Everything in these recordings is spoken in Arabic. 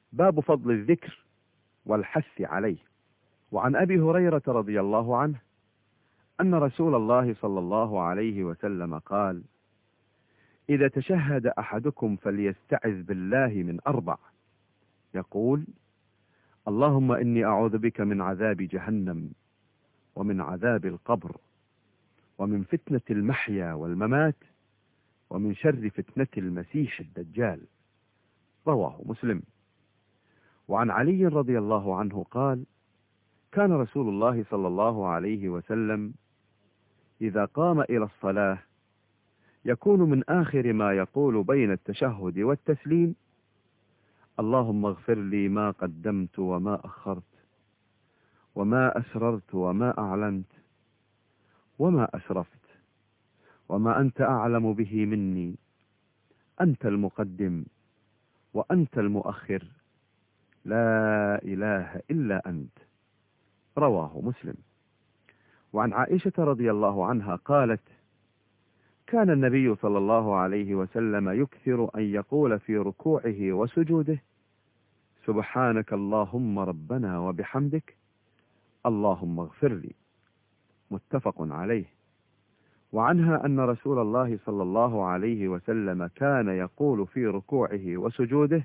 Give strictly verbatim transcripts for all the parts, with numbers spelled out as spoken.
باب فضل الذكر والحث عليه. وعن أبي هريرة رضي الله عنه أن رسول الله صلى الله عليه وسلم قال: إذا تشهد أحدكم فليستعذ بالله من أربع، يقول: اللهم إني أعوذ بك من عذاب جهنم، ومن عذاب القبر، ومن فتنة المحيا والممات، ومن شر فتنة المسيح الدجال. رواه مسلم. وعن علي رضي الله عنه قال: كان رسول الله صلى الله عليه وسلم إذا قام إلى الصلاة يكون من آخر ما يقول بين التشهد والتسليم: اللهم اغفر لي ما قدمت وما أخرت، وما أسررت وما أعلنت، وما أسرفت، وما أنت أعلم به مني، أنت المقدم وأنت المؤخر، لا إله إلا أنت. رواه مسلم. وعن عائشة رضي الله عنها قالت: كان النبي صلى الله عليه وسلم يكثر أن يقول في ركوعه وسجوده: سبحانك اللهم ربنا وبحمدك، اللهم اغفر لي. متفق عليه. وعنها أن رسول الله صلى الله عليه وسلم كان يقول في ركوعه وسجوده: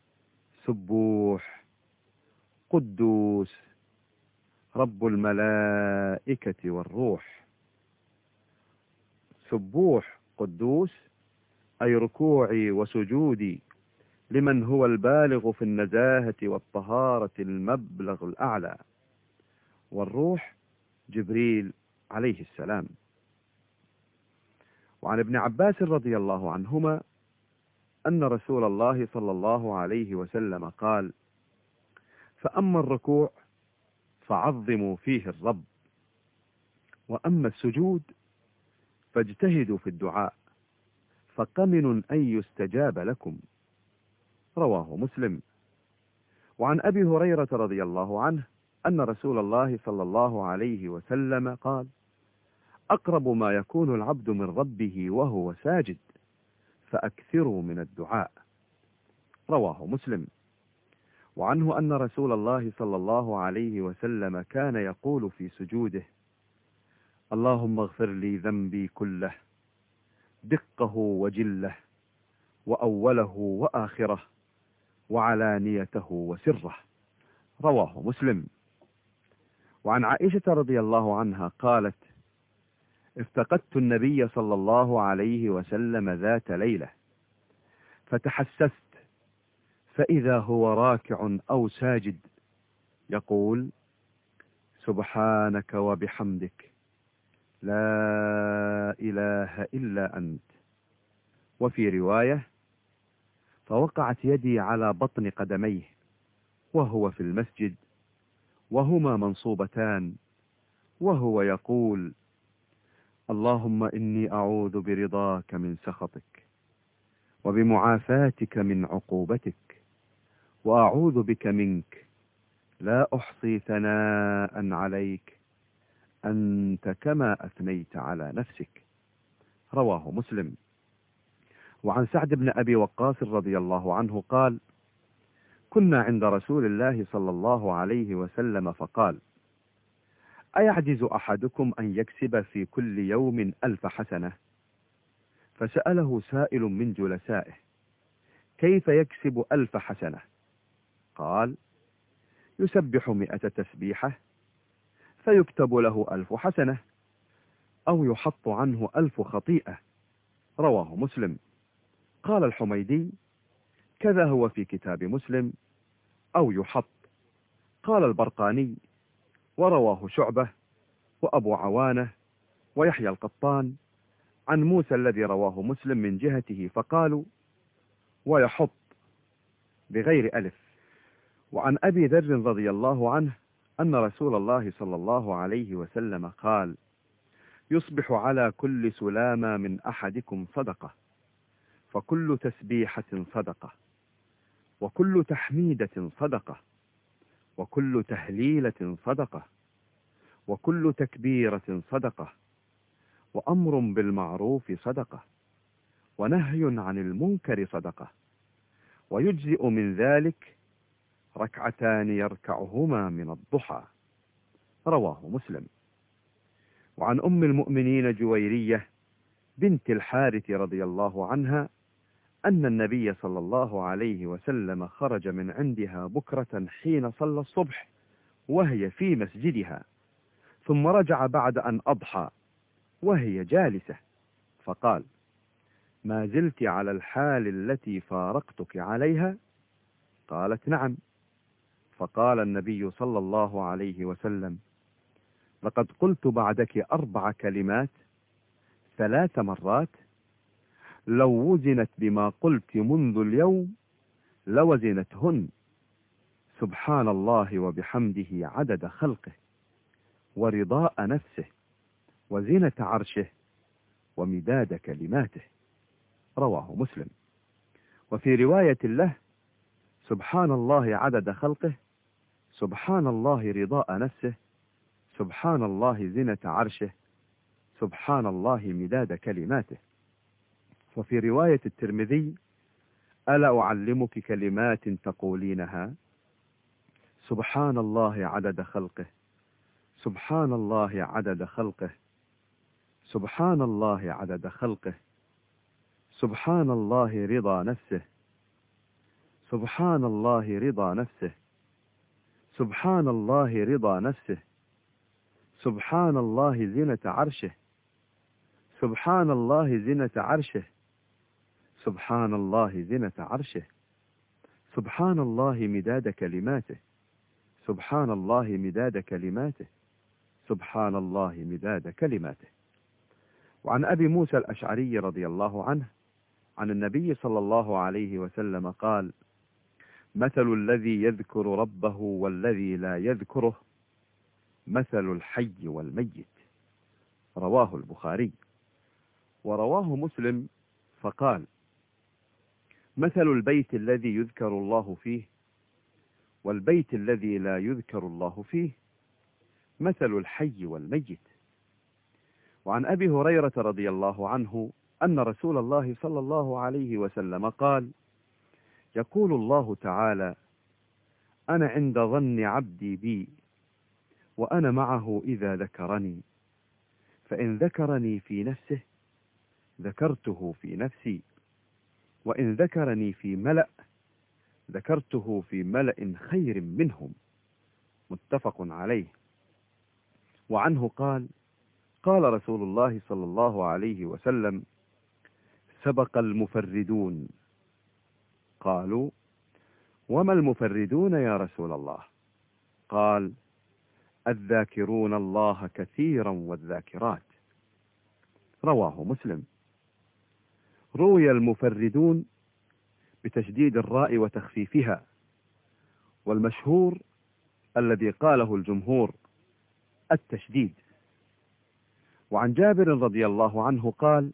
سبوح قدوس رب الملائكة والروح. سبوح قدوس أي ركوعي وسجودي لمن هو البالغ في النزاهة والطهارة المبلغ الأعلى، والروح جبريل عليه السلام. وعن ابن عباس رضي الله عنهما أن رسول الله صلى الله عليه وسلم قال: فأما الركوع فعظموا فيه الرب، وأما السجود فاجتهدوا في الدعاء، فقمن أن يستجاب لكم. رواه مسلم. وعن أبي هريرة رضي الله عنه أن رسول الله صلى الله عليه وسلم قال: أقرب ما يكون العبد من ربه وهو ساجد، فأكثروا من الدعاء. رواه مسلم. وعنه أن رسول الله صلى الله عليه وسلم كان يقول في سجوده: اللهم اغفر لي ذنبي كله، دقه وجله، وأوله وآخره، وعلانيته وسره. رواه مسلم. وعن عائشة رضي الله عنها قالت: افتقدت النبي صلى الله عليه وسلم ذات ليلة، فتحسست فإذا هو راكع أو ساجد يقول: سبحانك وبحمدك، لا إله إلا أنت. وفي رواية: فوقعت يدي على بطن قدميه وهو في المسجد وهما منصوبتان، وهو يقول: اللهم إني أعوذ برضاك من سخطك، وبمعافاتك من عقوبتك، وأعوذ بك منك، لا أحصي ثناء عليك، أنت كما أثنيت على نفسك. رواه مسلم. وعن سعد بن أبي وقاص رضي الله عنه قال: كنا عند رسول الله صلى الله عليه وسلم فقال: أيعجز أحدكم أن يكسب في كل يوم ألف حسنة؟ فسأله سائل من جلسائه: كيف يكسب ألف حسنة؟ قال: يسبح مئة تسبيحة فيكتب له ألف حسنة، أو يحط عنه ألف خطيئة. رواه مسلم. قال الحميدي: كذا هو في كتاب مسلم، أو يحط. قال البرقاني: ورواه شعبة وأبو عوانة ويحيى القطان عن موسى الذي رواه مسلم من جهته، فقالوا: ويحط بغير ألف. وعن أبي ذر رضي الله عنه أن رسول الله صلى الله عليه وسلم قال: يصبح على كل سلامة من أحدكم صدقة، فكل تسبيحة صدقة، وكل تحميدة صدقة، وكل تهليلة صدقة، وكل تكبيرة صدقة، وأمر بالمعروف صدقة، ونهي عن المنكر صدقة، ويجزئ من ذلك ركعتان يركعهما من الضحى. رواه مسلم. وعن أم المؤمنين جويرية بنت الحارث رضي الله عنها أن النبي صلى الله عليه وسلم خرج من عندها بكرة حين صلى الصبح وهي في مسجدها، ثم رجع بعد أن أضحى وهي جالسة، فقال: ما زلت على الحال التي فارقتك عليها؟ قالت: نعم. فقال النبي صلى الله عليه وسلم: لقد قلت بعدك أربع كلمات ثلاث مرات، لو وزنت بما قلت منذ اليوم لوزنتهن: سبحان الله وبحمده عدد خلقه، ورضاء نفسه، وزنة عرشه، ومداد كلماته. رواه مسلم. وفي رواية له: سبحان الله عدد خلقه، سبحان الله رضاء نفسه، سبحان الله زنة عرشه، سبحان الله مداد كلماته. وفي رواية الترمذي: ألا أعلمك كلمات تقولينها؟ سبحان الله عدد خلقه، سبحان الله عدد خلقه، سبحان الله عدد خلقه، سبحان الله رضا نفسه، سبحان الله رضا نفسه، سبحان الله رضا نفسه، سبحان الله زنة عرشه، سبحان الله زنة عرشه، سبحان الله زنة عرشه، سبحان الله مداد كلماته، سبحان الله مداد كلماته، سبحان الله مداد كلماته. وعن أبي موسى الأشعري رضي الله عنه عن النبي صلى الله عليه وسلم قال: مثل الذي يذكر ربه والذي لا يذكره مثل الحي والميت. رواه البخاري. ورواه مسلم فقال: مثل البيت الذي يذكر الله فيه والبيت الذي لا يذكر الله فيه مثل الحي والميت. وعن أبي هريرة رضي الله عنه أن رسول الله صلى الله عليه وسلم قال: يقول الله تعالى: أنا عند ظن عبدي بي وأنا معه إذا ذكرني، فإن ذكرني في نفسه ذكرته في نفسي، وإن ذكرني في ملأ ذكرته في ملأ خير منهم. متفق عليه. وعنه قال: قال رسول الله صلى الله عليه وسلم: سبق المفردون. قالوا: وما المفردون يا رسول الله؟ قال: الذاكرون الله كثيرا والذاكرات. رواه مسلم. روي المفردون بتشديد الراء وتخفيفها، والمشهور الذي قاله الجمهور التشديد. وعن جابر رضي الله عنه قال: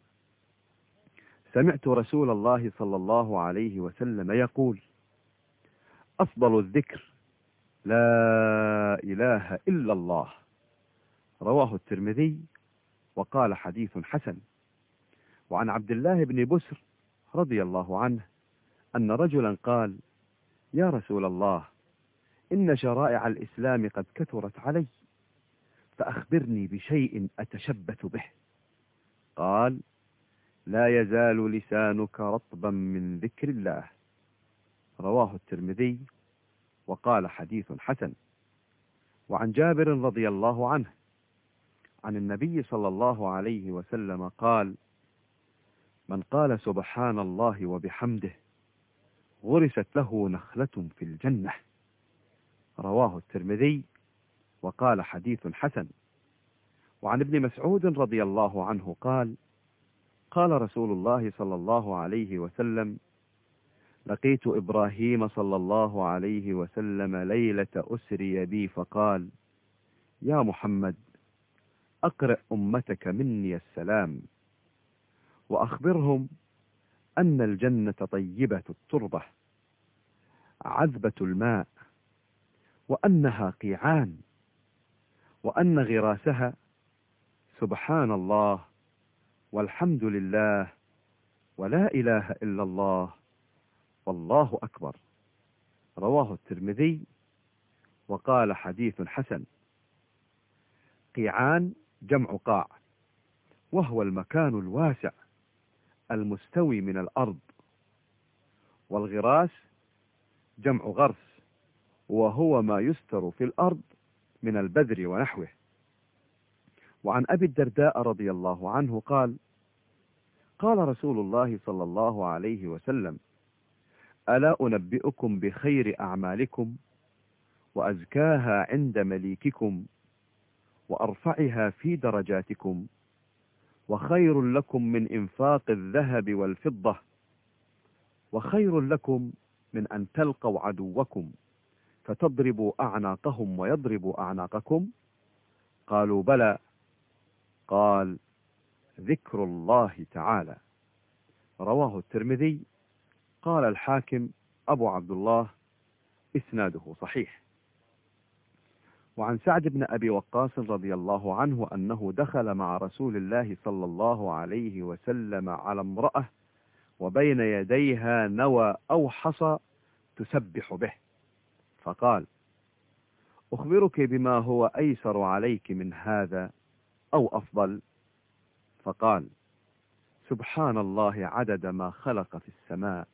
سمعت رسول الله صلى الله عليه وسلم يقول: أفضل الذكر لا إله إلا الله. رواه الترمذي وقال: حديث حسن. وعن عبد الله بن بسر رضي الله عنه أن رجلا قال: يا رسول الله، إن شرائع الإسلام قد كثرت علي، فأخبرني بشيء أتشبث به. قال: لا يزال لسانك رطبا من ذكر الله. رواه الترمذي وقال: حديث حسن. وعن جابر رضي الله عنه عن النبي صلى الله عليه وسلم قال: من قال سبحان الله وبحمده غرست له نخلة في الجنة. رواه الترمذي وقال: حديث حسن. وعن ابن مسعود رضي الله عنه قال: قال رسول الله صلى الله عليه وسلم: لقيت إبراهيم صلى الله عليه وسلم ليلة أسري بي فقال: يا محمد، أقرئ أمتك مني السلام، وأخبرهم أن الجنة طيبة التربة عذبة الماء، وأنها قيعان، وأن غراسها سبحان الله والحمد لله ولا إله إلا الله والله أكبر. رواه الترمذي وقال حديث حسن. قيعان جمع قاع، وهو المكان الواسع المستوي من الأرض. والغراس جمع غرس، وهو ما يستر في الأرض من البذر ونحوه. وعن أبي الدرداء رضي الله عنه قال: قال رسول الله صلى الله عليه وسلم: ألا أنبئكم بخير أعمالكم وأزكاها عند مليككم وأرفعها في درجاتكم وخير لكم من إنفاق الذهب والفضة وخير لكم من أن تلقوا عدوكم فتضربوا أعناقهم ويضربوا أعناقكم؟ قالوا: بلى. قال: ذكر الله تعالى. رواه الترمذي. قال الحاكم أبو عبد الله: إسناده صحيح. وعن سعد بن أبي وقاص رضي الله عنه أنه دخل مع رسول الله صلى الله عليه وسلم على امرأة وبين يديها نوى أو حصى تسبح به، فقال: أخبرك بما هو أيسر عليك من هذا أو أفضل؟ فقال: سبحان الله عدد ما خلق في السماء،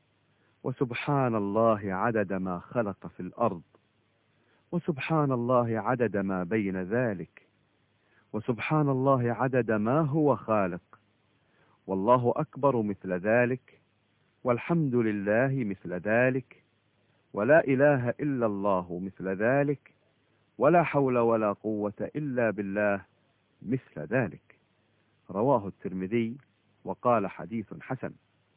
وسبحان الله عدد ما خلق في الأرض، وسبحان الله عدد ما بين ذلك، وسبحان الله عدد ما هو خالق، والله أكبر مثل ذلك، والحمد لله مثل ذلك، ولا إله إلا الله مثل ذلك، ولا حول ولا قوة إلا بالله مثل ذلك. رواه الترمذي وقال حديث حسن.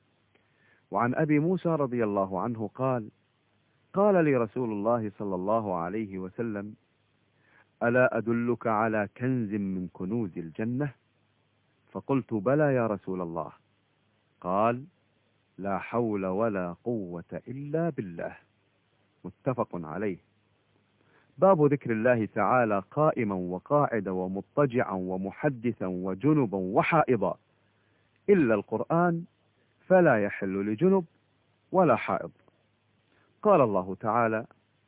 وعن أبي موسى رضي الله عنه قال: قال لي رسول الله صلى الله عليه وسلم: ألا أدلك على كنز من كنوز الجنة؟ فقلت: بلى يا رسول الله. قال: لا حول ولا قوة إلا بالله. متفق عليه. باب ذكر الله تعالى قائما وقاعدا ومضطجعا ومحدثا وجنبا وحائضا، إلا القرآن فلا يحل لجنب ولا حائض. قال الله تعالى: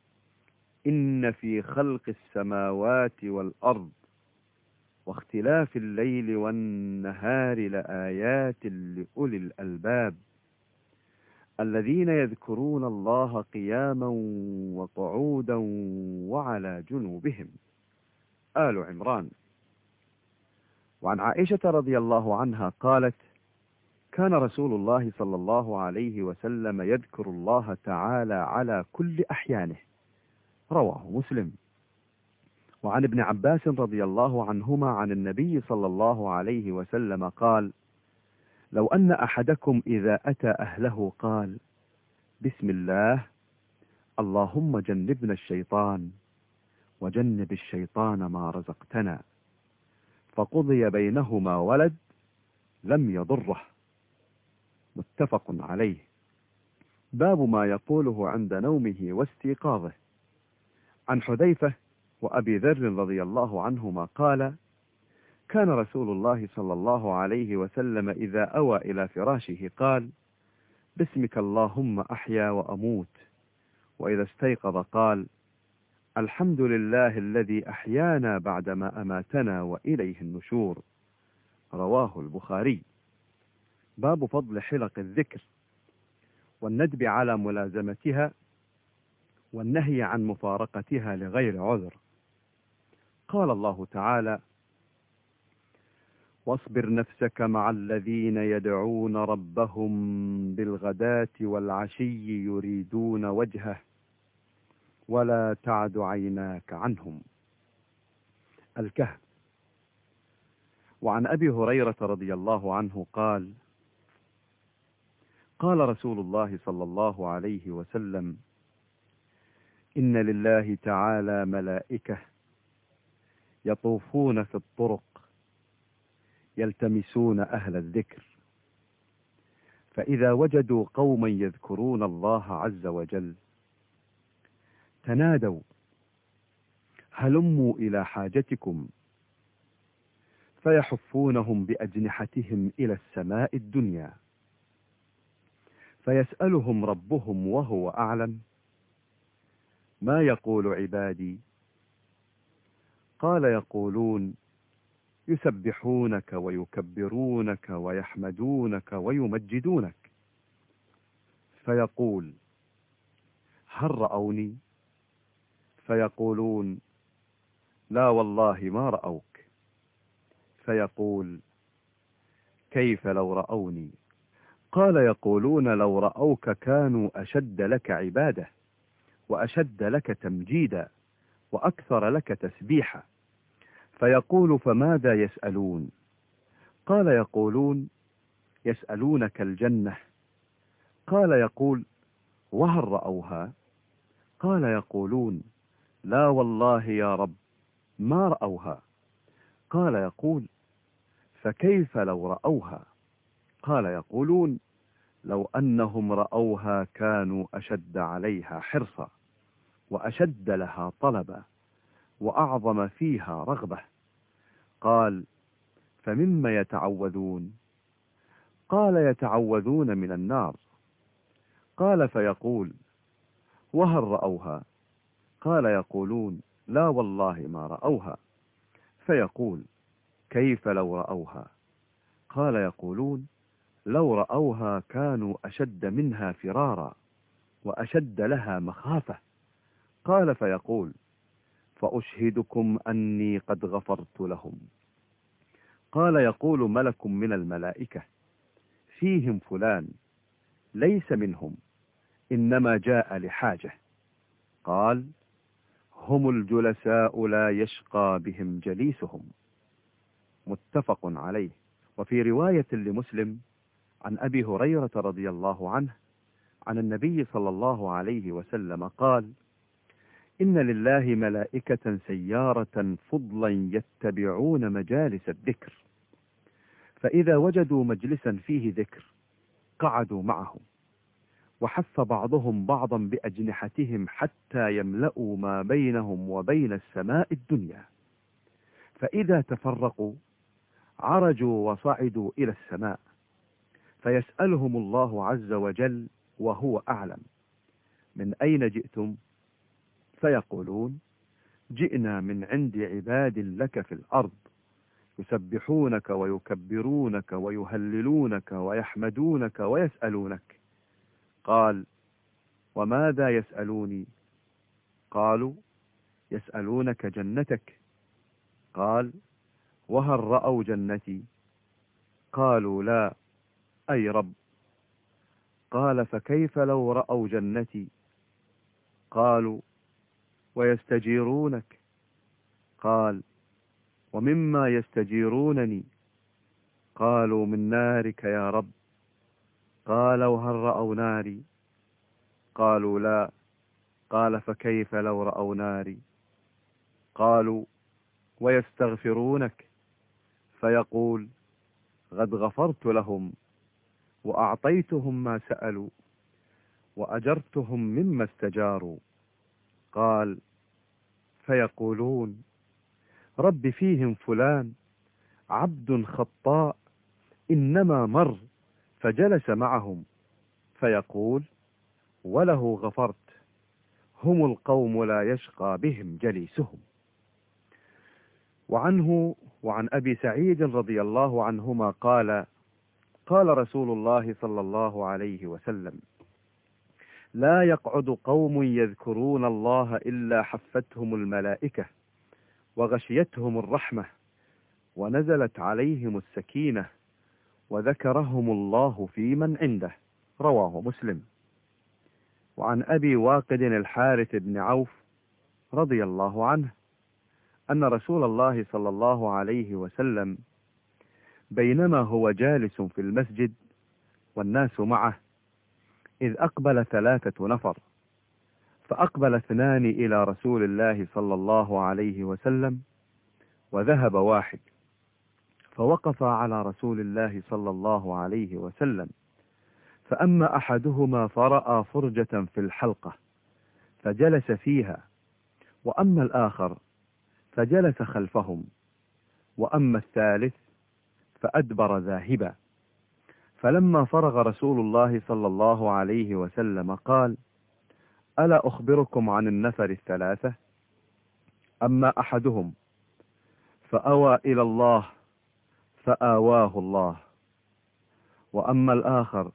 إن في خلق السماوات والأرض واختلاف الليل والنهار لآيات لأولي الألباب الذين يذكرون الله قياما وقعودا وعلى جنوبهم. آل عمران. وعن عائشة رضي الله عنها قالت: كان رسول الله صلى الله عليه وسلم يذكر الله تعالى على كل أحيانه. رواه مسلم. وعن ابن عباس رضي الله عنهما عن النبي صلى الله عليه وسلم قال: لو أن أحدكم إذا أتى أهله قال: بسم الله، اللهم جنبنا الشيطان وجنب الشيطان ما رزقتنا، فقضي بينهما ولد، لم يضره. متفق عليه. باب ما يقوله عند نومه واستيقاظه. عن حذيفة وأبي ذر رضي الله عنهما قال: كان رسول الله صلى الله عليه وسلم إذا أوى إلى فراشه قال: باسمك اللهم أحيا وأموت. وإذا استيقظ قال: الحمد لله الذي أحيانا بعدما أماتنا وإليه النشور. رواه البخاري. باب فضل حلق الذكر والندب على ملازمتها والنهي عن مفارقتها لغير عذر. قال الله تعالى: واصبر نفسك مع الذين يدعون ربهم بالغداة والعشي يريدون وجهه ولا تعد عيناك عنهم. الكهف. وعن أبي هريرة رضي الله عنه قال: قال رسول الله صلى الله عليه وسلم: إن لله تعالى ملائكة يطوفون في الطرق يلتمسون أهل الذكر، فإذا وجدوا قوما يذكرون الله عز وجل تنادوا: هلموا إلى حاجتكم، فيحفونهم بأجنحتهم إلى السماء الدنيا، فيسألهم ربهم وهو أعلم ما يقول عبادي؟ قال يقولون يسبحونك ويكبرونك ويحمدونك ويمجدونك. فيقول هل رأوني؟ فيقولون لا والله ما رأوك. فيقول كيف لو رأوني؟ قال يقولون لو رأوك كانوا أشد لك عبادة وأشد لك تمجيدا وأكثر لك تسبيحا. فيقول فماذا يسألون؟ قال يقولون يسألونك الجنة. قال يقول وهل رأوها؟ قال يقولون لا والله يا رب ما رأوها. قال يقول فكيف لو رأوها؟ قال يقولون لو أنهم رأوها كانوا أشد عليها حرصا وأشد لها طلبا وأعظم فيها رغبة. قال فمما يتعوذون؟ قال يتعوذون من النار. قال فيقول وهل رأوها؟ قال يقولون لا والله ما رأوها. فيقول كيف لو رأوها؟ قال يقولون لو رأوها كانوا أشد منها فرارا وأشد لها مخافة. قال فيقول فأشهدكم أني قد غفرت لهم. قال يقول ملك من الملائكة فيهم فلان ليس منهم إنما جاء لحاجة. قال هم الجلساء لا يشقى بهم جليسهم. متفق عليه. وفي رواية لمسلم عن أبي هريرة رضي الله عنه عن النبي صلى الله عليه وسلم قال إن لله ملائكة سيارة فضلا يتبعون مجالس الذكر، فإذا وجدوا مجلسا فيه ذكر قعدوا معهم، وحث بعضهم بعضا بأجنحتهم حتى يملأوا ما بينهم وبين السماء الدنيا، فإذا تفرقوا عرجوا وصعدوا إلى السماء، فيسألهم الله عز وجل وهو أعلم من أين جئتم؟ فيقولون جئنا من عند عباد لك في الأرض يسبحونك ويكبرونك ويهللونك ويحمدونك ويسألونك. قال وماذا يسألوني؟ قالوا يسألونك جنتك. قال وهل رأوا جنتي؟ قالوا لا أي رب. قال فكيف لو رأوا جنتي؟ قالوا ويستجيرونك. قال ومما يستجيرونني؟ قالوا من نارك يا رب. قال وهل رأوا ناري؟ قالوا لا. قال فكيف لو رأوا ناري؟ قالوا ويستغفرونك. فيقول قد غفرت لهم وأعطيتهم ما سألوا وأجرتهم مما استجاروا. قال فيقولون رب فيهم فلان عبد خطاء إنما مر فجلس معهم. فيقول وله غفرت، هم القوم لا يشقى بهم جليسهم. وعنه وعن أبي سعيد رضي الله عنهما قال قال رسول الله صلى الله عليه وسلم لا يقعد قوم يذكرون الله إلا حفتهم الملائكة وغشيتهم الرحمة ونزلت عليهم السكينة وذكرهم الله في من عنده. رواه مسلم. وعن أبي واقد الحارث بن عوف رضي الله عنه أن رسول الله صلى الله عليه وسلم بينما هو جالس في المسجد والناس معه إذ أقبل ثلاثة نفر، فأقبل اثنان إلى رسول الله صلى الله عليه وسلم وذهب واحد، فوقف على رسول الله صلى الله عليه وسلم، فأما أحدهما فرأى فرجة في الحلقة فجلس فيها، وأما الآخر فجلس خلفهم، وأما الثالث فأدبر ذاهبا. فلما فرغ رسول الله صلى الله عليه وسلم قال ألا أخبركم عن النفر الثلاثة؟ أما أحدهم فأوى إلى الله فآواه الله، وأما الآخر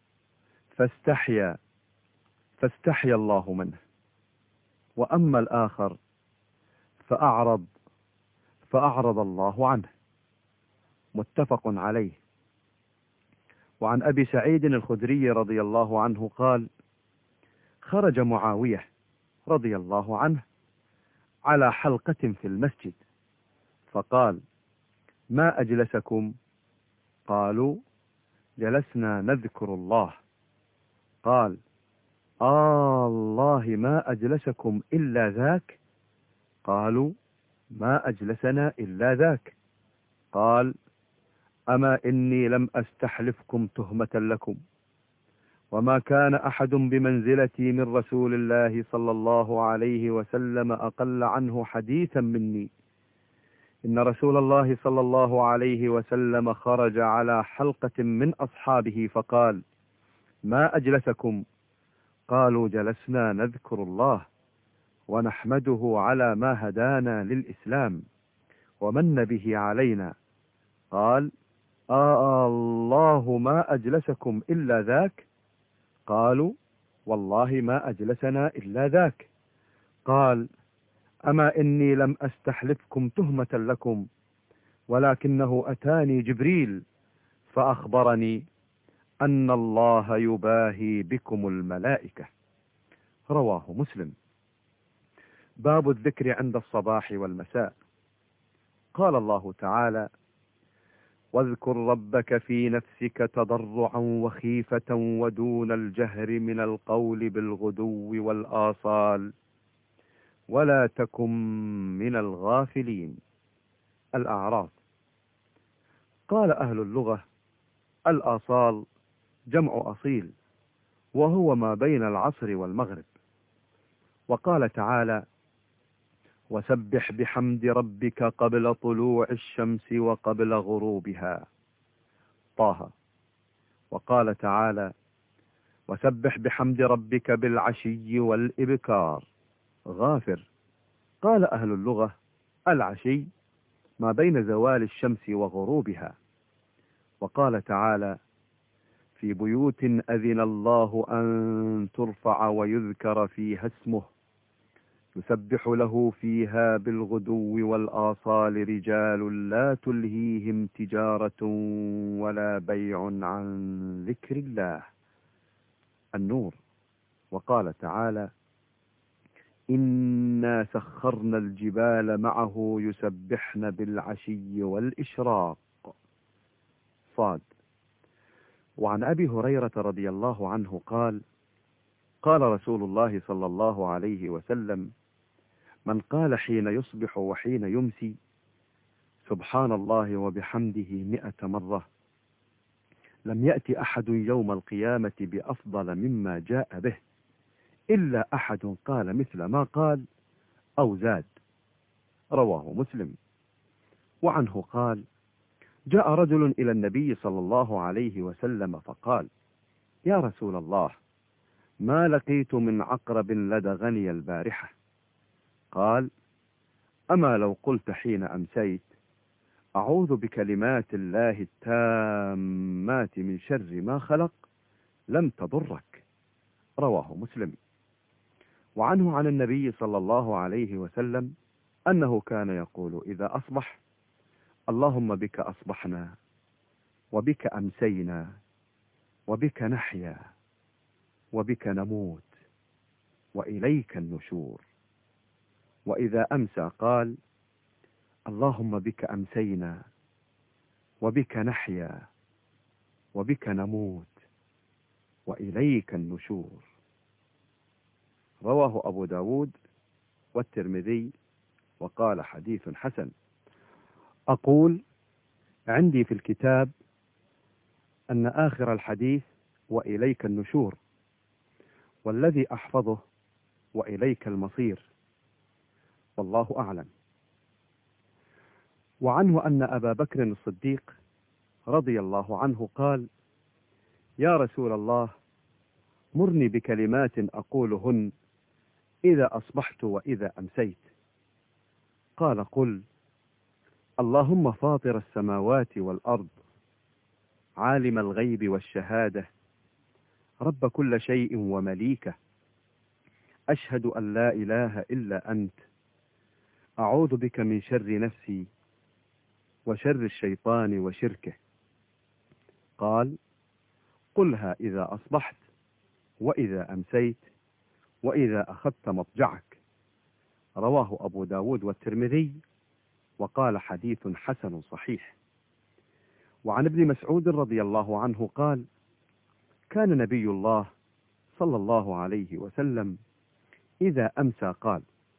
فاستحيا فاستحيا الله منه، وأما الآخر فأعرض فأعرض الله عنه. متفق عليه. وعن أبي سعيد الخدري رضي الله عنه قال: خرج معاوية رضي الله عنه على حلقة في المسجد فقال: ما أجلسكم؟ قالوا: جلسنا نذكر الله. قال: آه الله ما أجلسكم إلا ذاك؟ قالوا: ما أجلسنا إلا ذاك. قال: أما إني لم أستحلفكم تهمة لكم، وما كان أحد بمنزلتي من رسول الله صلى الله عليه وسلم أقل عنه حديثا مني. إن رسول الله صلى الله عليه وسلم خرج على حلقة من أصحابه فقال: ما أجلسكم؟ قالوا: جلسنا نذكر الله ونحمده على ما هدانا للإسلام ومن به علينا. قال: آه الله ما أجلسكم إلا ذاك؟ قالوا: والله ما أجلسنا إلا ذاك. قال: أما إني لم أستحلفكم تهمة لكم، ولكنه أتاني جبريل فأخبرني أن الله يباهي بكم الملائكة. رواه مسلم. باب الذكر عند الصباح والمساء. قال الله تعالى: واذكر ربك في نفسك تضرعا وخيفة ودون الجهر من القول بالغدو والآصال ولا تكن من الغافلين. الأعراف. قال أهل اللغة: الآصال جمع أصيل، وهو ما بين العصر والمغرب. وقال تعالى: وسبح بحمد ربك قبل طلوع الشمس وقبل غروبها. طه. وقال تعالى: وسبح بحمد ربك بالعشي والإبكار. غافر. قال أهل اللغة: العشي ما بين زوال الشمس وغروبها. وقال تعالى: في بيوت أذن الله أن ترفع ويذكر فيها اسمه يسبح له فيها بالغدو والآصال رجال لا تلهيهم تجارة ولا بيع عن ذكر الله. النور. وقال تعالى: إنا سخرنا الجبال معه يسبحن بالعشي والإشراق. صاد. وعن أبي هريرة رضي الله عنه قال: قال رسول الله صلى الله عليه وسلم: من قال حين يصبح وحين يمسي سبحان الله وبحمده مئة مرة لم يأتي أحد يوم القيامة بأفضل مما جاء به إلا أحد قال مثل ما قال أو زاد. رواه مسلم. وعنه قال: جاء رجل إلى النبي صلى الله عليه وسلم فقال: يا رسول الله، ما لقيت من عقرب لدغني البارحة. قال: أما لو قلت حين أمسيت أعوذ بكلمات الله التامات من شر ما خلق لم تضرك. رواه مسلم. وعنه عن النبي صلى الله عليه وسلم أنه كان يقول إذا أصبح: اللهم بك أصبحنا وبك أمسينا وبك نحيا وبك نموت وإليك النشور. وإذا أمسى قال: اللهم بك أمسينا وبك نحيا وبك نموت وإليك النشور. رواه أبو داود والترمذي وقال حديث حسن. أقول: عندي في الكتاب أن آخر الحديث وإليك النشور، والذي أحفظه وإليك المصير، والله أعلم. وعنه أن أبا بكر الصديق رضي الله عنه قال: يا رسول الله، مرني بكلمات أقولهن إذا أصبحت وإذا أمسيت. قال قل اللهم فاطر السماوات والأرض عالم الغيب والشهادة رب كل شيء ومليكه أشهد أن لا إله إلا أنت أعوذ بك من شر نفسي وشر الشيطان وشركه. قال قلها إذا أصبحت وإذا أمسيت وإذا أخذت مضجعك. رواه أبو داود والترمذي وقال حديث حسن صحيح. وعن ابن مسعود رضي الله عنه قال كان نبي الله صلى الله عليه وسلم إذا أمسى قال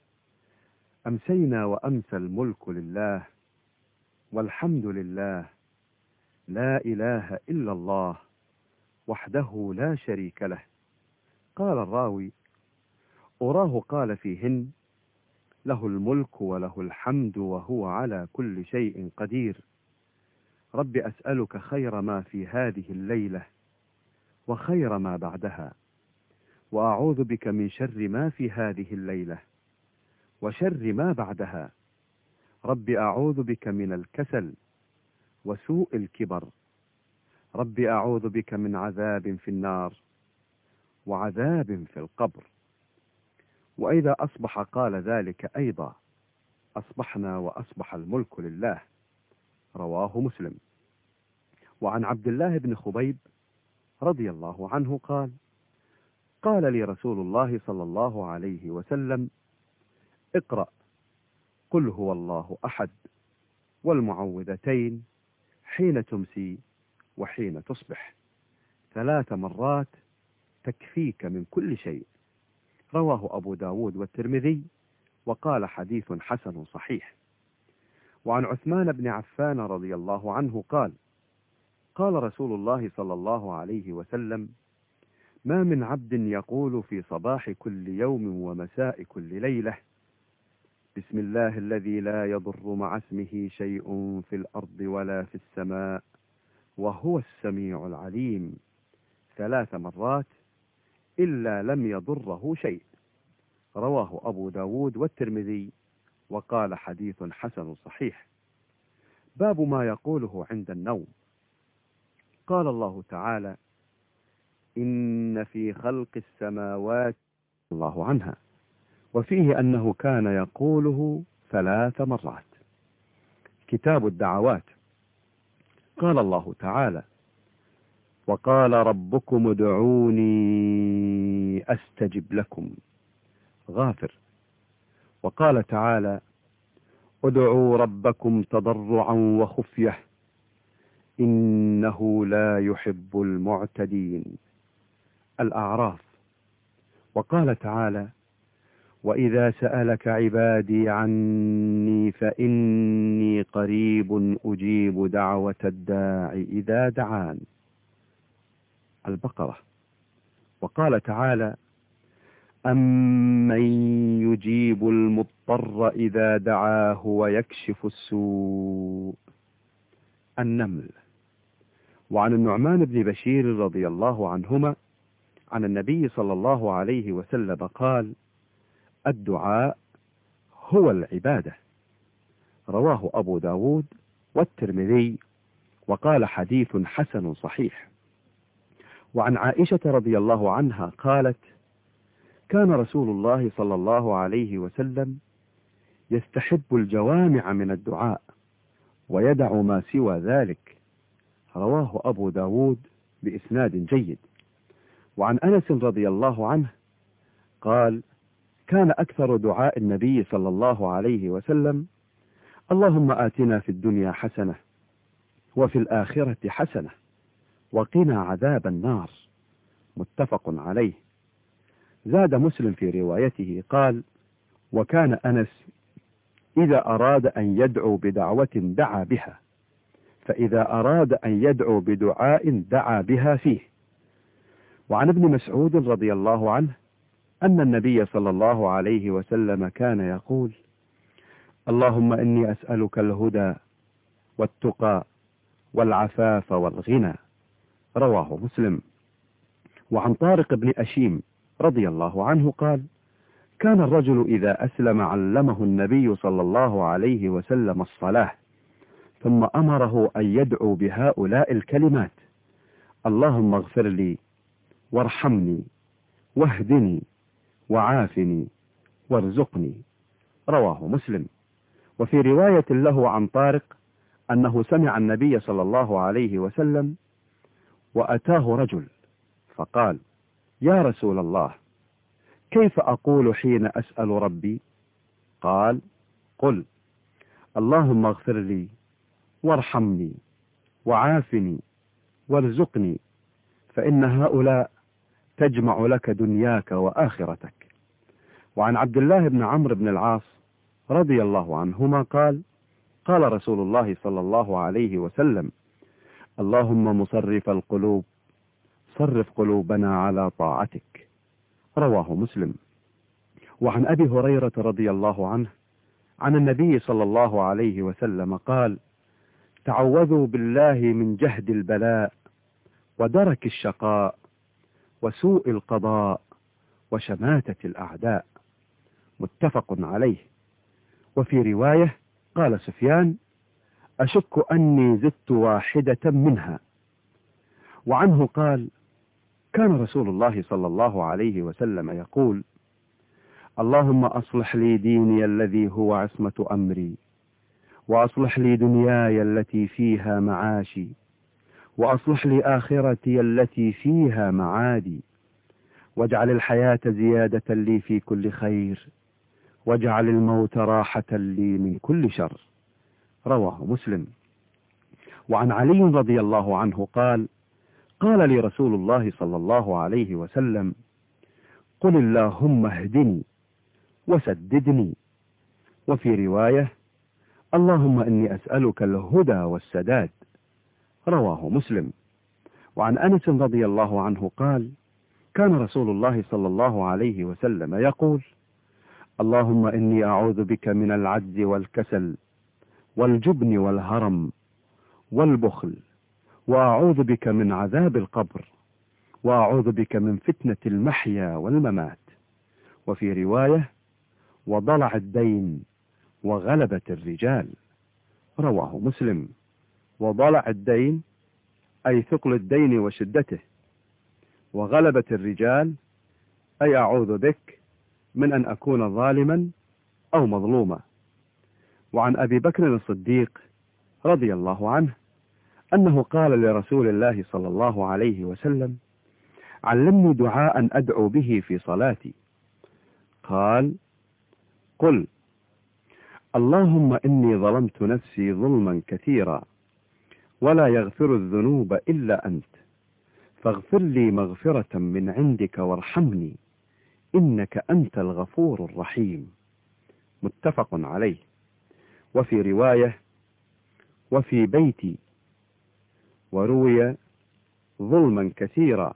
أمسينا وأمسى الملك لله والحمد لله لا إله إلا الله وحده لا شريك له. قال الراوي أراه قال فيهن له الملك وله الحمد وهو على كل شيء قدير. رب أسألك خير ما في هذه الليلة وخير ما بعدها وأعوذ بك من شر ما في هذه الليلة وشر ما بعدها. رب أعوذ بك من الكسل وسوء الكبر. رب أعوذ بك من عذاب في النار وعذاب في القبر. وإذا أصبح قال ذلك أيضا أصبحنا وأصبح الملك لله. رواه مسلم. وعن عبد الله بن خبيب رضي الله عنه قال قال لي رسول الله صلى الله عليه وسلم اقرأ قل هو الله أحد والمعوذتين حين تمسي وحين تصبح ثلاث مرات تكفيك من كل شيء. رواه أبو داود والترمذي وقال حديث حسن صحيح. وعن عثمان بن عفان رضي الله عنه قال قال رسول الله صلى الله عليه وسلم ما من عبد يقول في صباح كل يوم ومساء كل ليلة بسم الله الذي لا يضر مع اسمه شيء في الأرض ولا في السماء وهو السميع العليم ثلاث مرات إلا لم يضره شيء. رواه أبو داود والترمذي وقال حديث حسن صحيح. باب ما يقوله عند النوم. قال الله تعالى إن في خلق السماوات الله عنها وفيه أنه كان يقوله ثلاث مرات. كتاب الدعوات. قال الله تعالى وقال ربكم ادعوني أستجب لكم. غافر. وقال تعالى ادعوا ربكم تضرعا وخفية إنه لا يحب المعتدين. الأعراف. وقال تعالى وإذا سألك عبادي عني فإني قريب أجيب دعوة الداع إذا دعان. البقرة. وقال تعالى أمن يجيب المضطر إذا دعاه ويكشف السوء. النمل. وعن النعمان بن بشير رضي الله عنهما عن النبي صلى الله عليه وسلم قال الدعاء هو العبادة. رواه أبو داود والترمذي وقال حديث حسن صحيح. وعن عائشة رضي الله عنها قالت كان رسول الله صلى الله عليه وسلم يستحب الجوامع من الدعاء ويدع ما سوى ذلك. رواه أبو داود بإسناد جيد. وعن أنس رضي الله عنه قال كان أكثر دعاء النبي صلى الله عليه وسلم اللهم آتنا في الدنيا حسنة وفي الآخرة حسنة وقنا عذاب النار. متفق عليه. زاد مسلم في روايته قال وكان أنس إذا أراد أن يدعو بدعوة دعا بها فإذا أراد أن يدعو بدعاء دعا بها فيه. وعن ابن مسعود رضي الله عنه أن النبي صلى الله عليه وسلم كان يقول اللهم إني أسألك الهدى والتقى والعفاف والغنى. رواه مسلم. وعن طارق بن أشيم رضي الله عنه قال كان الرجل إذا أسلم علمه النبي صلى الله عليه وسلم الصلاة، ثم أمره أن يدعو بهؤلاء الكلمات: اللهم اغفر لي وارحمني واهدني وعافني وارزقني. رواه مسلم. وفي رواية له عن طارق أنه سمع النبي صلى الله عليه وسلم وأتاه رجل فقال: يا رسول الله، كيف أقول حين أسأل ربي؟ قال: قل اللهم اغفر لي وارحمني وعافني وارزقني، فإن هؤلاء تجمع لك دنياك وآخرتك. وعن عبد الله بن عمرو بن العاص رضي الله عنهما قال: قال رسول الله صلى الله عليه وسلم: اللهم مصرف القلوب صرف قلوبنا على طاعتك. رواه مسلم. وعن أبي هريرة رضي الله عنه عن النبي صلى الله عليه وسلم قال: تعوذوا بالله من جهد البلاء ودرك الشقاء وسوء القضاء وشماتة الأعداء. متفق عليه. وفي رواية قال سفيان: أشك أني زدت واحدة منها. وعنه قال: كان رسول الله صلى الله عليه وسلم يقول: اللهم أصلح لي ديني الذي هو عصمة أمري، وأصلح لي دنياي التي فيها معاشي، وأصلح لي آخرتي التي فيها معادي، واجعل الحياة زيادة لي في كل خير، واجعل الموت راحة لي من كل شر. رواه مسلم. وعن علي رضي الله عنه قال: قال لي رسول الله صلى الله عليه وسلم: قل اللهم اهدني وسددني. وفي رواية: اللهم إني أسألك الهدى والسداد. رواه مسلم. وعن أنس رضي الله عنه قال: كان رسول الله صلى الله عليه وسلم يقول: اللهم إني أعوذ بك من العجز والكسل والجبن والهرم والبخل، وأعوذ بك من عذاب القبر، وأعوذ بك من فتنة المحيا والممات. وفي رواية: وضلع الدين وغلبة الرجال. رواه مسلم. وضلع الدين أي ثقل الدين وشدته، وغلبة الرجال أي أعوذ بك من أن أكون ظالما أو مظلوما. وعن أبي بكر الصديق رضي الله عنه أنه قال لرسول الله صلى الله عليه وسلم: علمني دعاء أدعو به في صلاتي. قال: قل اللهم إني ظلمت نفسي ظلما كثيرا، ولا يغفر الذنوب إلا أنت، فاغفر لي مغفرة من عندك وارحمني، إنك أنت الغفور الرحيم. متفق عليه. وفي رواية: وفي بيتي. وروي: ظلما كثيرا.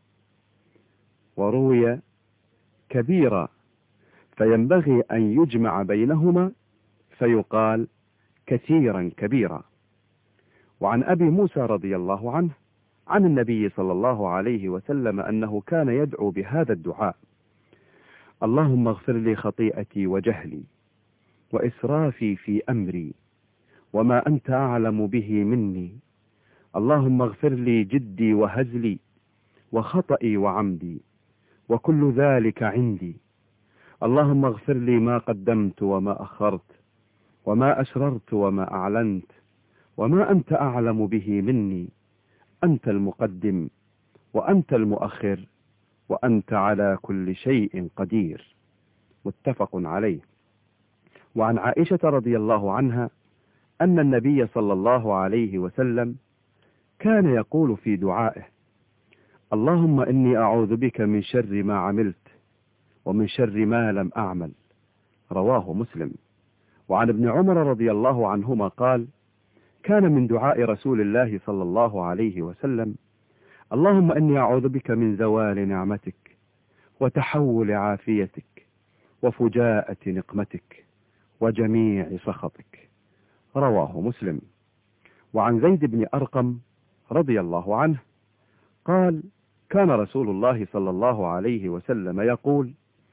وروي: كبيرا، فينبغي أن يجمع بينهما فيقال كثيرا كبيرا. وعن أبي موسى رضي الله عنه عن النبي صلى الله عليه وسلم أنه كان يدعو بهذا الدعاء: اللهم اغفر لي خطيئتي وجهلي وإسرافي في أمري وما أنت أعلم به مني، اللهم اغفر لي جدي وهزلي وخطئي وعمدي وكل ذلك عندي، اللهم اغفر لي ما قدمت وما أخرت وما أسررت وما أعلنت وما أنت أعلم به مني، أنت المقدم وأنت المؤخر وأنت على كل شيء قدير. متفق عليه. وعن عائشة رضي الله عنها أن النبي صلى الله عليه وسلم كان يقول في دعائه: اللهم إني أعوذ بك من شر ما عملت ومن شر ما لم أعمل. رواه مسلم. وعن ابن عمر رضي الله عنهما قال: كان من دعاء رسول الله صلى الله عليه وسلم: اللهم إني أعوذ بك من زوال نعمتك وتحول عافيتك وفجاءة نقمتك وجميع سخطك. رواه مسلم. وعن زيد بن أرقم رضي الله عنه قال: كان رسول الله صلى الله عليه وسلم يقول: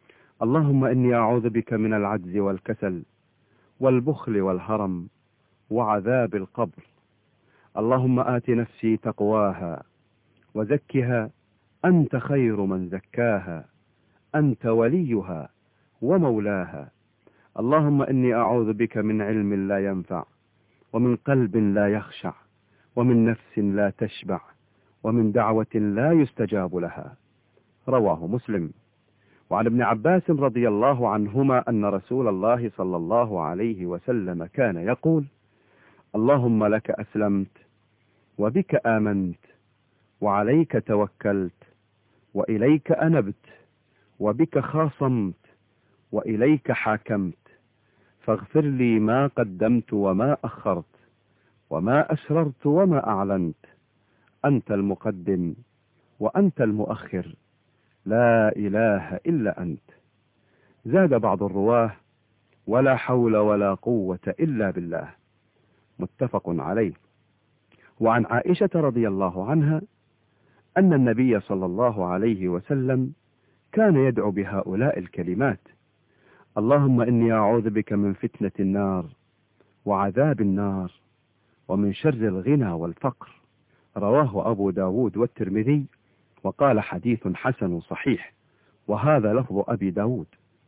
اللهم إني أعوذ بك من العجز والكسل والبخل والهرم وعذاب القبر. اللهم آت نفسي تقواها وزكها أنت خير من زكاها أنت وليها ومولاها. اللهم إني أعوذ بك من علم لا ينفع ومن قلب لا يخشع ومن نفس لا تشبع ومن دعوة لا يستجاب لها. رواه مسلم. وعن ابن عباس رضي الله عنهما أن رسول الله صلى الله عليه وسلم كان يقول: اللهم لك أسلمت وبك آمنت وعليك توكلت وإليك أنبت وبك خاصمت وإليك حاكمت، فاغفر لي ما قدمت وما أخرت وما أسررت وما أعلنت، أنت المقدم وأنت المؤخر، لا إله إلا أنت. زاد بعض الرواه: ولا حول ولا قوة إلا بالله. متفق عليه. وعن عائشة رضي الله عنها أن النبي صلى الله عليه وسلم كان يدعو بهؤلاء الكلمات: اللهم إني أعوذ بك من فتنة النار وعذاب النار ومن شر الغنى والفقر. رواه أبو داود والترمذي وقال حديث حسن صحيح، وهذا لفظ أبي داود.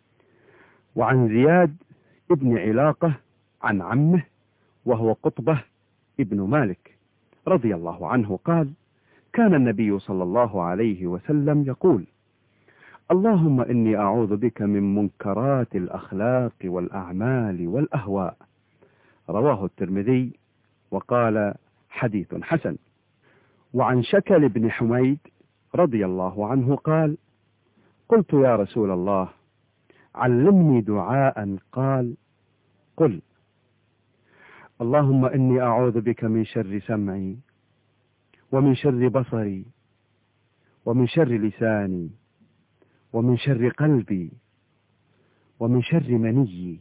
وعن زياد ابن علاقة عن عمه وهو قطبة ابن مالك رضي الله عنه قال: كان النبي صلى الله عليه وسلم يقول: اللهم إني أعوذ بك من منكرات الأخلاق والأعمال والأهواء. رواه الترمذي وقال حديث حسن. وعن شكل بن حميد رضي الله عنه قال: قلت يا رسول الله علمني دعاء، قال: قل اللهم إني أعوذ بك من شر سمعي ومن شر بصري ومن شر لساني ومن شر قلبي ومن شر مني.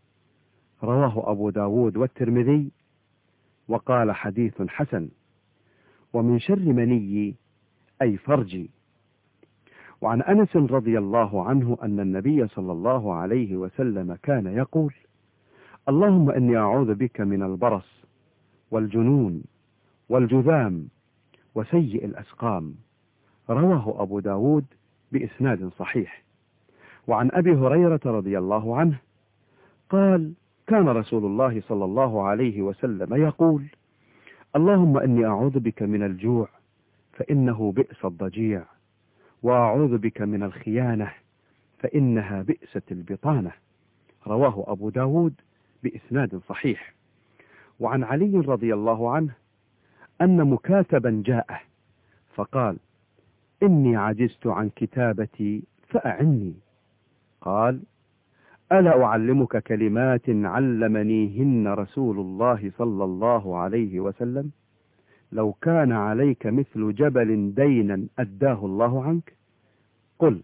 رواه أبو داود والترمذي وقال حديث حسن. ومن شر مني أي فرجي. وعن أنس رضي الله عنه أن النبي صلى الله عليه وسلم كان يقول: اللهم إني أعوذ بك من البرص والجنون والجذام وسيء الأسقام. رواه أبو داود بإسناد صحيح. وعن أبي هريرة رضي الله عنه قال: كان رسول الله صلى الله عليه وسلم يقول: اللهم إني أعوذ بك من الجوع فإنه بئس الضجيع، وأعوذ بك من الخيانة فإنها بئست البطانة. رواه أبو داود بإسناد صحيح. وعن علي رضي الله عنه أن مكاتبا جاءه فقال: إني عجزت عن كتابتي فأعني. قال: ألا أعلمك كلمات علمنيهن رسول الله صلى الله عليه وسلم؟ لو كان عليك مثل جبل دينا أداه الله عنك. قل: